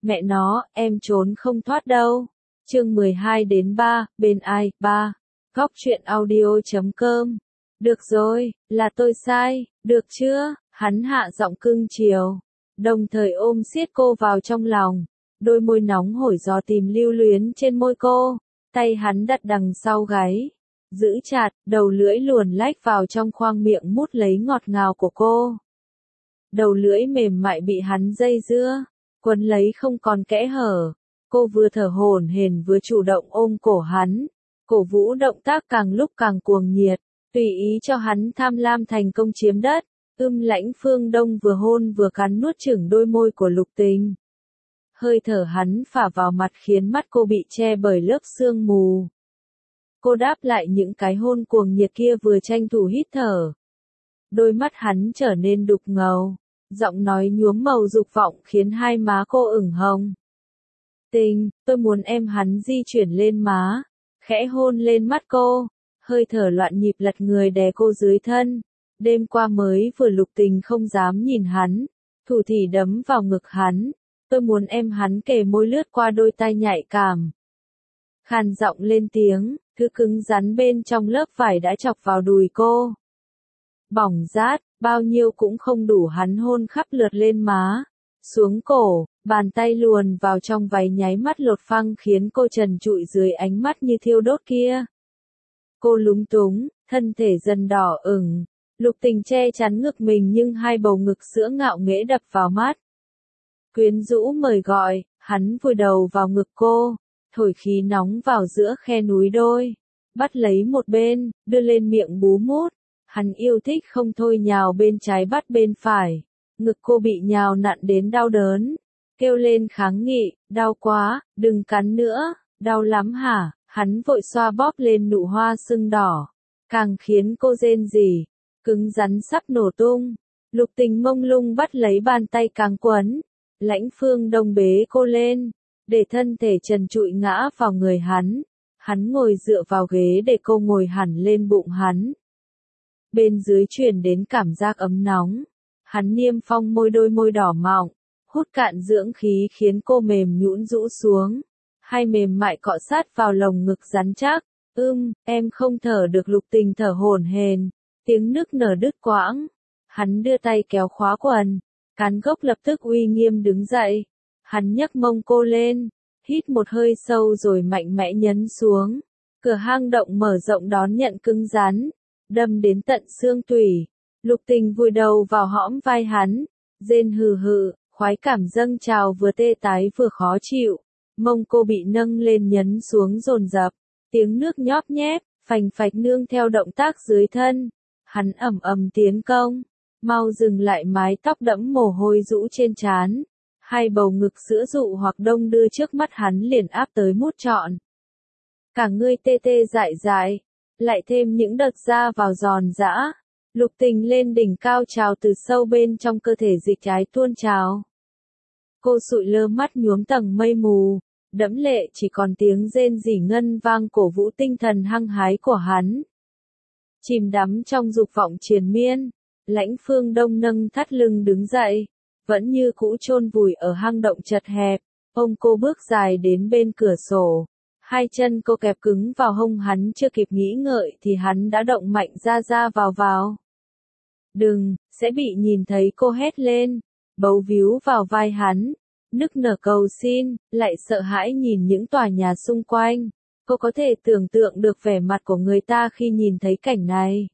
Mẹ nó, em trốn không thoát đâu. Chương 12-3, bên ai, 3. Góc truyện audio.com. Được rồi, là tôi sai, được chưa? Hắn hạ giọng cưng chiều, đồng thời ôm siết cô vào trong lòng. Đôi môi nóng hổi gió tìm lưu luyến trên môi cô, tay hắn đặt đằng sau gáy, giữ chặt, đầu lưỡi luồn lách vào trong khoang miệng mút lấy ngọt ngào của cô. Đầu lưỡi mềm mại bị hắn dây dưa, quấn lấy không còn kẽ hở. Cô vừa thở hổn hển vừa chủ động ôm cổ hắn, cổ vũ động tác càng lúc càng cuồng nhiệt, tùy ý cho hắn tham lam thành công chiếm đất. Lãnh Phương Đông vừa hôn vừa cắn nuốt chửng đôi môi của Lục Tình. Hơi thở hắn phả vào mặt khiến mắt cô bị che bởi lớp sương mù. Cô đáp lại những cái hôn cuồng nhiệt kia vừa tranh thủ hít thở. Đôi mắt hắn trở nên đục ngầu, giọng nói nhuốm màu dục vọng khiến hai má cô ửng hồng. Tình, tôi muốn em. Hắn di chuyển lên má, khẽ hôn lên mắt cô, hơi thở loạn nhịp lật người đè cô dưới thân. Đêm qua mới vừa Lục Tình không dám nhìn hắn, thủ thỉ đấm vào ngực hắn. Tôi muốn em. Hắn kề môi lướt qua đôi tai nhạy cảm, khàn giọng lên tiếng, thứ cứng rắn bên trong lớp vải đã chọc vào đùi cô. Bỏng rát, bao nhiêu cũng không đủ. Hắn hôn khắp lượt lên má, xuống cổ, bàn tay luồn vào trong váy nháy mắt lột phăng khiến cô trần trụi dưới ánh mắt như thiêu đốt kia. Cô lúng túng, thân thể dần đỏ ửng. Lục Tình che chắn ngực mình nhưng hai bầu ngực sữa ngạo nghễ đập vào mắt. Quyến rũ mời gọi, hắn vùi đầu vào ngực cô, thổi khí nóng vào giữa khe núi đôi, bắt lấy một bên, đưa lên miệng bú mút. Hắn yêu thích không thôi nhào bên trái bắt bên phải, ngực cô bị nhào nặn đến đau đớn, kêu lên kháng nghị, đau quá, đừng cắn nữa, đau lắm hả? Hắn vội xoa bóp lên nụ hoa sưng đỏ, càng khiến cô rên rỉ, cứng rắn sắp nổ tung. Lục Tình mông lung bắt lấy bàn tay càng quấn, Lãnh Phương Đông bế cô lên, để thân thể trần trụi ngã vào người hắn. Hắn ngồi dựa vào ghế để cô ngồi hẳn lên bụng hắn. Bên dưới truyền đến cảm giác ấm nóng. Hắn niêm phong đôi môi đỏ mọng, hút cạn dưỡng khí khiến cô mềm nhũn rũ xuống. Hai mềm mại cọ sát vào lồng ngực rắn chắc. Em không thở được. Lục Tình thở hổn hển, tiếng nức nở đứt quãng. Hắn đưa tay kéo khóa quần, cán gốc lập tức uy nghiêm đứng dậy. Hắn nhấc mông cô lên, hít một hơi sâu rồi mạnh mẽ nhấn xuống. Cửa hang động mở rộng đón nhận cứng rắn, đâm đến tận xương tủy. Lục Tình vùi đầu vào hõm vai hắn, rên hừ hừ, khoái cảm dâng trào vừa tê tái vừa khó chịu. Mông cô bị nâng lên nhấn xuống dồn dập, tiếng nước nhóp nhép, phành phạch nương theo động tác dưới thân. Hắn ầm ầm tiến công, mau dừng lại. Mái tóc đẫm mồ hôi rũ trên trán, hai bầu ngực sữa dụ hoặc đông đưa trước mắt hắn liền áp tới mút trọn. Cả người tê tê dại dại, lại thêm những đợt ra vào giòn giã. Lục Tình lên đỉnh cao trào từ sâu bên trong cơ thể, dịch trái tuôn trào. Cô sụi lơ mắt nhuốm tầng mây mù, đẫm lệ chỉ còn tiếng rên rỉ ngân vang cổ vũ tinh thần hăng hái của hắn. Chìm đắm trong dục vọng triền miên, Lãnh Phương Đông nâng thắt lưng đứng dậy, vẫn như cũ chôn vùi ở hang động chật hẹp. Ông cô bước dài đến bên cửa sổ, hai chân cô kẹp cứng vào hông hắn, chưa kịp nghĩ ngợi thì hắn đã động mạnh ra vào. Đừng, sẽ bị nhìn thấy. Cô hét lên, bấu víu vào vai hắn, nức nở cầu xin, lại sợ hãi nhìn những tòa nhà xung quanh. Cô có thể tưởng tượng được vẻ mặt của người ta khi nhìn thấy cảnh này.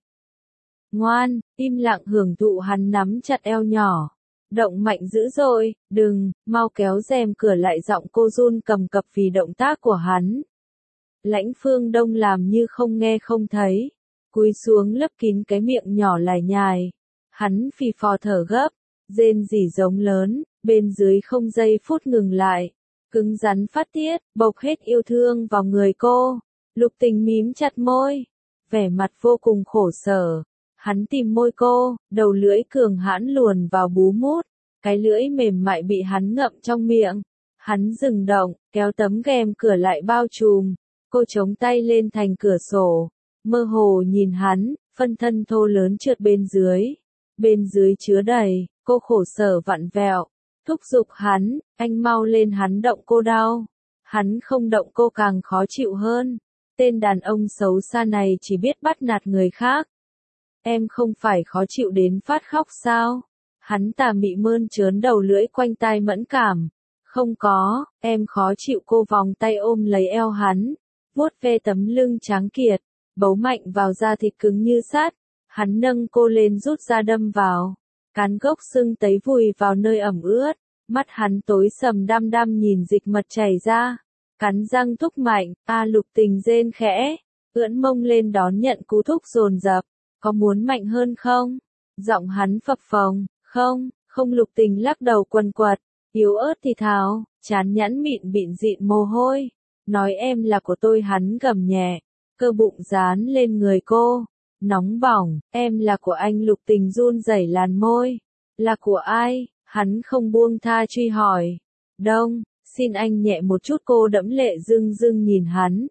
Ngoan, im lặng hưởng thụ. Hắn nắm chặt eo nhỏ, động mạnh dữ dội, đừng, mau kéo rèm cửa lại. Giọng cô run cầm cập vì động tác của hắn. Lãnh Phương Đông làm như không nghe không thấy, cúi xuống lấp kín cái miệng nhỏ lải nhải. Hắn phì phò thở gấp, rên rỉ giống lớn, bên dưới không giây phút ngừng lại, cứng rắn phát tiết, bộc hết yêu thương vào người cô. Lục Tình mím chặt môi, vẻ mặt vô cùng khổ sở. Hắn tìm môi cô, đầu lưỡi cường hãn luồn vào bú mút, cái lưỡi mềm mại bị hắn ngậm trong miệng. Hắn dừng động, kéo tấm rèm cửa lại bao trùm. Cô chống tay lên thành cửa sổ, mơ hồ nhìn hắn, phân thân thô lớn trượt bên dưới. Bên dưới chứa đầy, cô khổ sở vặn vẹo, thúc giục hắn, anh mau lên, hắn động cô đau. Hắn không động cô càng khó chịu hơn. Tên đàn ông xấu xa này chỉ biết bắt nạt người khác. Em không phải khó chịu đến phát khóc sao? Hắn tà mị mơn trớn đầu lưỡi quanh tai mẫn cảm. Không có, em khó chịu. Cô vòng tay ôm lấy eo hắn, vuốt ve tấm lưng trắng kiệt, bấu mạnh vào da thịt cứng như sắt. Hắn nâng cô lên rút ra đâm vào. Cán gốc sưng tấy vùi vào nơi ẩm ướt. Mắt hắn tối sầm đăm đăm nhìn dịch mật chảy ra. Cắn răng thúc mạnh, Lục Tình rên khẽ, ưỡn mông lên đón nhận cú thúc dồn dập. Có muốn mạnh hơn không? Giọng hắn phập phồng, không. Lục Tình lắc đầu quần quật, yếu ớt thì thào, trán nhẵn mịn bịn dịn mồ hôi. Nói em là của tôi. Hắn gầm nhẹ, cơ bụng dán lên người cô. Nóng bỏng, em là của anh. Lục Tình run rẩy làn môi. Là của ai? Hắn không buông tha truy hỏi. Đông, xin anh nhẹ một chút. Cô đẫm lệ rưng rưng nhìn hắn.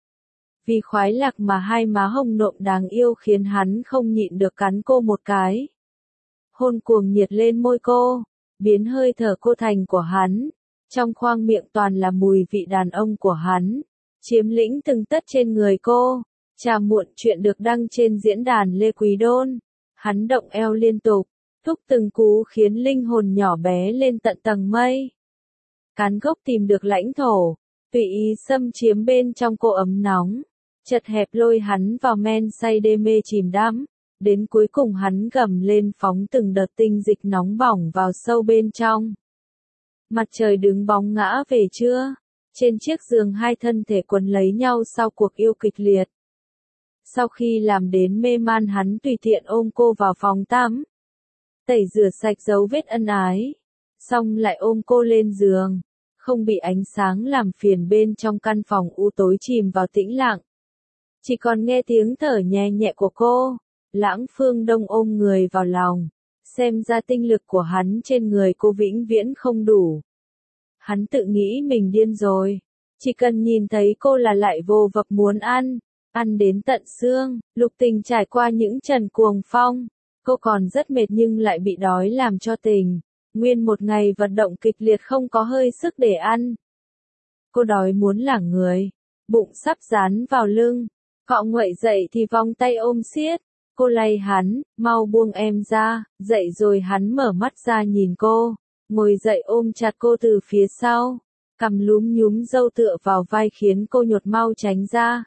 Vì khoái lạc mà hai má hồng nộm đáng yêu khiến hắn không nhịn được cắn cô một cái. Hôn cuồng nhiệt lên môi cô, biến hơi thở cô thành của hắn. Trong khoang miệng toàn là mùi vị đàn ông của hắn, chiếm lĩnh từng tấc trên người cô. Trà muộn chuyện được đăng trên diễn đàn Lê Quý Đôn. Hắn động eo liên tục, thúc từng cú khiến linh hồn nhỏ bé lên tận tầng mây. Cán gốc tìm được lãnh thổ, tùy ý xâm chiếm bên trong cô ấm nóng. Chật hẹp lôi hắn vào men say đê mê chìm đắm. Đến cuối cùng hắn gầm lên phóng từng đợt tinh dịch nóng bỏng vào sâu bên trong. Mặt trời đứng bóng ngã về trưa. Trên chiếc giường hai thân thể quấn lấy nhau sau cuộc yêu kịch liệt. Sau khi làm đến mê man hắn tùy tiện ôm cô vào phòng tắm. Tẩy rửa sạch dấu vết ân ái. Xong lại ôm cô lên giường. Không bị ánh sáng làm phiền bên trong căn phòng u tối chìm vào tĩnh lặng. Chỉ còn nghe tiếng thở nhẹ nhẹ của cô. Lãng Phương Đông ôm người vào lòng. Xem ra tinh lực của hắn trên người cô vĩnh viễn không đủ. Hắn tự nghĩ mình điên rồi. Chỉ cần nhìn thấy cô là lại vô vập muốn ăn. Ăn đến tận xương. Lục Tình trải qua những trần cuồng phong. Cô còn rất mệt nhưng lại bị đói làm cho tình. Nguyên một ngày vận động kịch liệt không có hơi sức để ăn. Cô đói muốn lảng người. Bụng sắp dán vào lưng. Cọ nguậy dậy thì vòng tay ôm siết. Cô lay hắn, mau buông em ra. Dậy rồi hắn mở mắt ra nhìn cô. Ngồi dậy ôm chặt cô từ phía sau. Cằm lúm nhúm râu tựa vào vai khiến cô nhột mau tránh ra.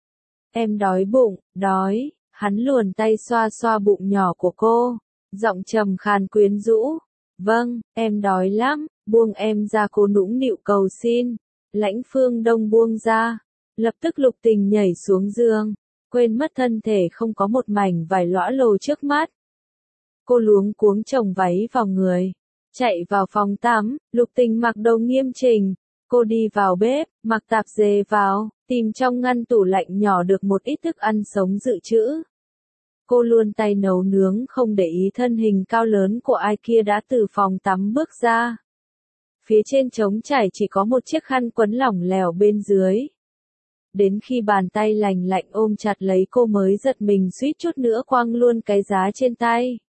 Em đói bụng, đói. Hắn luồn tay xoa xoa bụng nhỏ của cô. Giọng trầm khàn quyến rũ. Vâng, em đói lắm. Buông em ra. Cô nũng nịu cầu xin. Lãnh Phương Đông buông ra. Lập tức Lục Tình nhảy xuống giường. Quên mất thân thể không có một mảnh vải lõa lồ trước mắt. Cô luống cuống chồng váy vào người. Chạy vào phòng tắm. Lục Tình mặc đồ nghiêm chỉnh. Cô đi vào bếp, mặc tạp dề vào, tìm trong ngăn tủ lạnh nhỏ được một ít thức ăn sống dự trữ. Cô luôn tay nấu nướng không để ý thân hình cao lớn của ai kia đã từ phòng tắm bước ra. Phía trên trống trải chỉ có một chiếc khăn quấn lỏng lẻo bên dưới. Đến khi bàn tay lành lạnh ôm chặt lấy cô mới giật mình suýt chút nữa quăng luôn cái giá trên tay.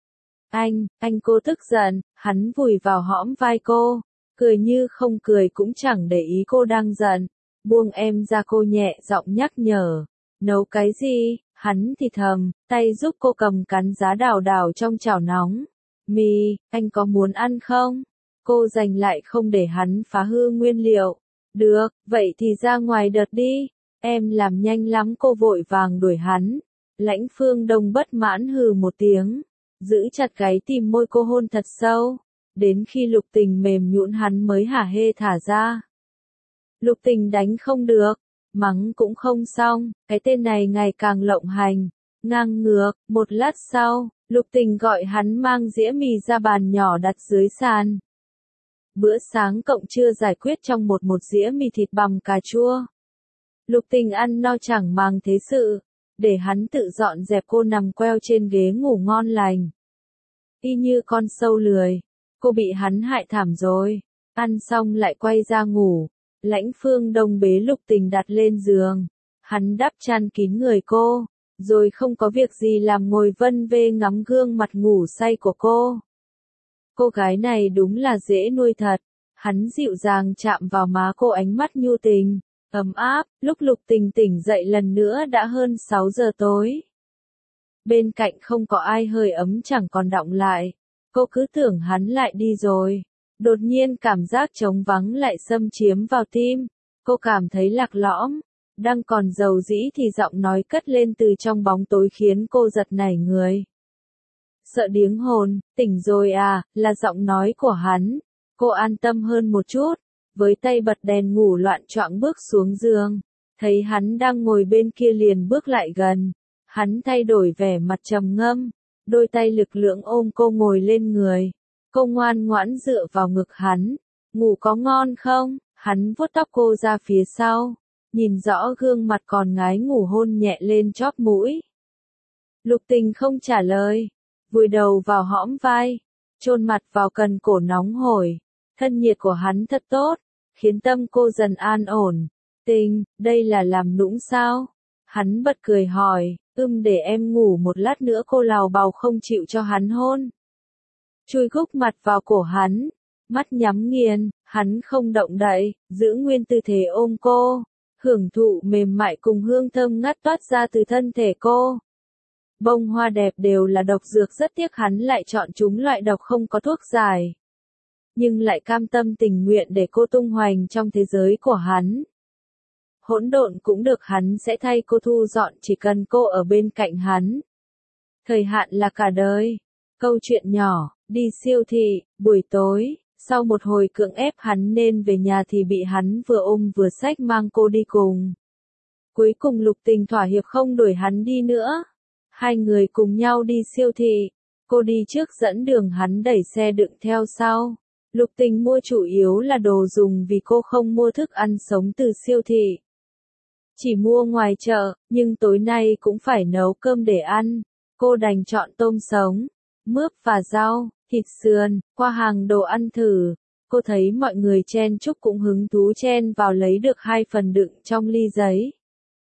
Anh cô tức giận, hắn vùi vào hõm vai cô. Cười như không cười cũng chẳng để ý cô đang giận. Buông em ra. Cô nhẹ giọng nhắc nhở. Nấu cái gì? Hắn thì thầm, tay giúp cô cầm cắn giá đào đào trong chảo nóng. Mì, anh có muốn ăn không? Cô giành lại không để hắn phá hư nguyên liệu. Được, vậy thì ra ngoài đợt đi. Em làm nhanh lắm. Cô vội vàng đuổi hắn. Lãnh Phương Đông bất mãn hừ một tiếng. Giữ chặt gáy tìm môi cô hôn thật sâu. Đến khi Lục Tình mềm nhũn hắn mới hả hê thả ra. Lục Tình đánh không được, mắng cũng không xong, cái tên này ngày càng lộng hành, ngang ngược. Một lát sau, Lục Tình gọi hắn mang dĩa mì ra bàn nhỏ đặt dưới sàn. Bữa sáng cộng trưa giải quyết trong một dĩa mì thịt bằm cà chua. Lục Tình ăn no chẳng màng thế sự, để hắn tự dọn dẹp. Cô nằm queo trên ghế ngủ ngon lành. Y như con sâu lười. Cô bị hắn hại thảm rồi. Ăn xong lại quay ra ngủ. Lãnh Phương Đông bế Lục Tình đặt lên giường. Hắn đắp chăn kín người cô. Rồi không có việc gì làm ngồi vân vê ngắm gương mặt ngủ say của cô. Cô gái này đúng là dễ nuôi thật. Hắn dịu dàng chạm vào má cô, ánh mắt nhu tình, ấm áp. Lúc Lục Tình tỉnh dậy lần nữa đã hơn 6 giờ tối. Bên cạnh không có ai, hơi ấm chẳng còn đọng lại. Cô cứ tưởng hắn lại đi rồi. Đột nhiên cảm giác trống vắng lại xâm chiếm vào tim. Cô cảm thấy lạc lõng. Đang còn dầu dĩ thì giọng nói cất lên từ trong bóng tối khiến cô giật nảy người. Sợ điếng hồn, tỉnh rồi à, là giọng nói của hắn. Cô an tâm hơn một chút. Với tay bật đèn ngủ loạn choạng bước xuống giường. Thấy hắn đang ngồi bên kia liền bước lại gần. Hắn thay đổi vẻ mặt trầm ngâm. Đôi tay lực lưỡng ôm cô ngồi lên người. Cô ngoan ngoãn dựa vào ngực hắn. Ngủ có ngon không? Hắn vuốt tóc cô ra phía sau. Nhìn rõ gương mặt còn ngái ngủ, hôn nhẹ lên chóp mũi. Lục Tình không trả lời. Vùi đầu vào hõm vai. Chôn mặt vào cần cổ nóng hổi. Thân nhiệt của hắn thật tốt. Khiến tâm cô dần an ổn. Tình, đây là làm nũng sao? Hắn bật cười hỏi. Để em ngủ một lát nữa, cô lào bào không chịu cho hắn hôn. Chui gúc mặt vào cổ hắn. Mắt nhắm nghiền, hắn không động đậy, giữ nguyên tư thế ôm cô. Hưởng thụ mềm mại cùng hương thơm ngát toát ra từ thân thể cô. Bông hoa đẹp đều là độc dược, rất tiếc hắn lại chọn chúng loại độc không có thuốc giải. Nhưng lại cam tâm tình nguyện để cô tung hoành trong thế giới của hắn. Hỗn độn cũng được, hắn sẽ thay cô thu dọn chỉ cần cô ở bên cạnh hắn. Thời hạn là cả đời. Câu chuyện nhỏ, đi siêu thị, buổi tối, sau một hồi cưỡng ép hắn nên về nhà thì bị hắn vừa ôm vừa xách mang cô đi cùng. Cuối cùng Lục Tình thỏa hiệp không đuổi hắn đi nữa. Hai người cùng nhau đi siêu thị. Cô đi trước dẫn đường, hắn đẩy xe đựng theo sau. Lục Tình mua chủ yếu là đồ dùng vì cô không mua thức ăn sống từ siêu thị. Chỉ mua ngoài chợ, nhưng tối nay cũng phải nấu cơm để ăn. Cô đành chọn tôm sống, mướp và rau, thịt sườn, qua hàng đồ ăn thử. Cô thấy mọi người chen chúc cũng hứng thú chen vào lấy được 2 phần đựng trong ly giấy.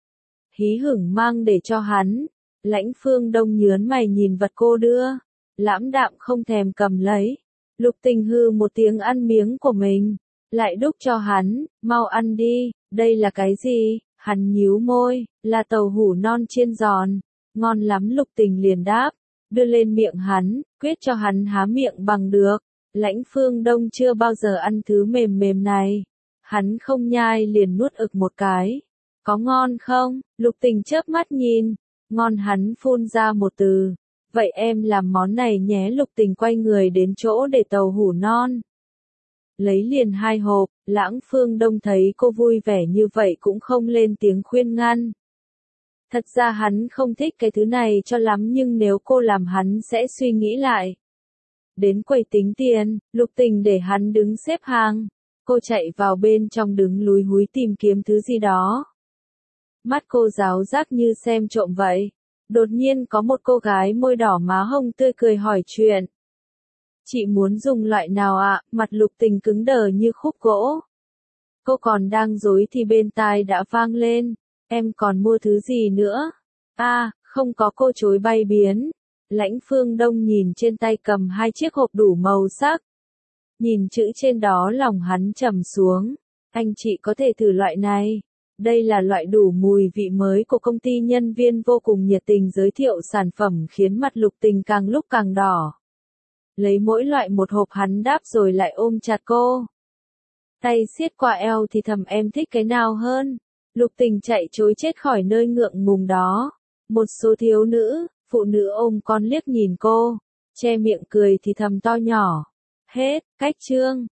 Hí hửng mang để cho hắn. Lãnh Phương Đông nhớn mày nhìn vật cô đưa. Lãm đạm không thèm cầm lấy. Lục Tình hư một tiếng ăn miếng của mình. Lại đút cho hắn, mau ăn đi, đây là cái gì? Hắn nhíu môi, là tàu hủ non chiên giòn. Ngon lắm, Lục Tình liền đáp. Đưa lên miệng hắn, quyết cho hắn há miệng bằng được. Lãnh Phương Đông chưa bao giờ ăn thứ mềm mềm này. Hắn không nhai liền nuốt ực một cái. Có ngon không? Lục Tình chớp mắt nhìn. Ngon, hắn phun ra một từ. Vậy em làm món này nhé. Lục Tình quay người đến chỗ để tàu hủ non. Lấy liền 2 hộp. Lãng Phương Đông thấy cô vui vẻ như vậy cũng không lên tiếng khuyên ngăn. Thật ra hắn không thích cái thứ này cho lắm, nhưng nếu cô làm hắn sẽ suy nghĩ lại. Đến quầy tính tiền, Lục Tình để hắn đứng xếp hàng. Cô chạy vào bên trong đứng lúi húi tìm kiếm thứ gì đó. Mắt cô ráo rác như xem trộm vậy. Đột nhiên có một cô gái môi đỏ má hồng tươi cười hỏi chuyện. Chị muốn dùng loại nào ạ? Mặt Lục Tình cứng đờ như khúc gỗ. Cô còn đang dối thì bên tai đã vang lên. Em còn mua thứ gì nữa? Không có, cô chối bay biến. Lãnh Phương Đông nhìn trên tay cầm 2 chiếc hộp đủ màu sắc. Nhìn chữ trên đó lòng hắn trầm xuống. Anh chị có thể thử loại này. Đây là loại đủ mùi vị mới của công ty, nhân viên vô cùng nhiệt tình giới thiệu sản phẩm khiến mặt Lục Tình càng lúc càng đỏ. Lấy mỗi loại một hộp, hắn đáp rồi lại ôm chặt cô. Tay siết qua eo thì thầm, em thích cái nào hơn? Lục Tình chạy trối chết khỏi nơi ngượng ngùng đó. Một số thiếu nữ, phụ nữ ôm con liếc nhìn cô, che miệng cười thì thầm to nhỏ. Hết, cách chương.